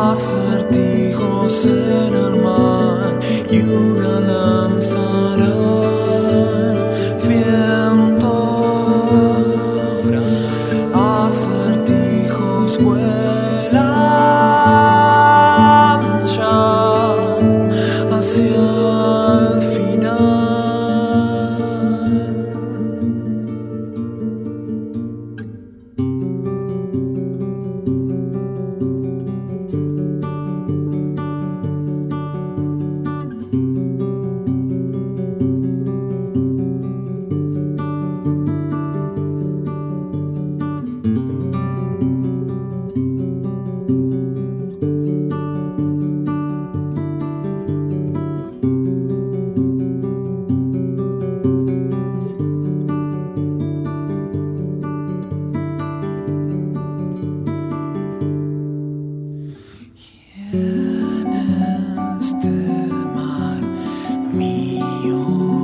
acertijos en el mar y una lanzarán viento. Acertijos vuelan ya hacia el final. En este mar mío,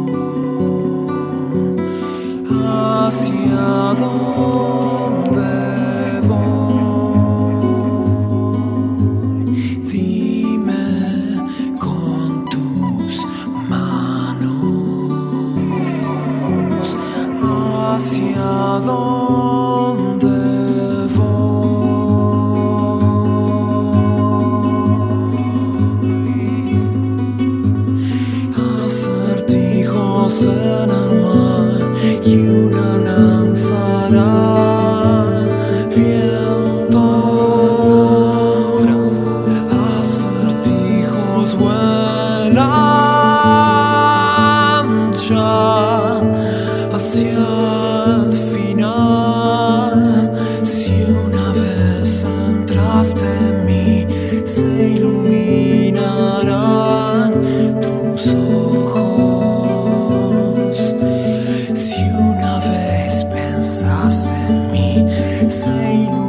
¿hacia dónde voy? Dime con tus manos, ¿hacia dónde en el mar y una lanzarán viento. Acertijos vuelan ya hacia el final. Si una vez entraste en mí, se iluminarán tus ojos. Si una vez pensas en mí, se iluminarán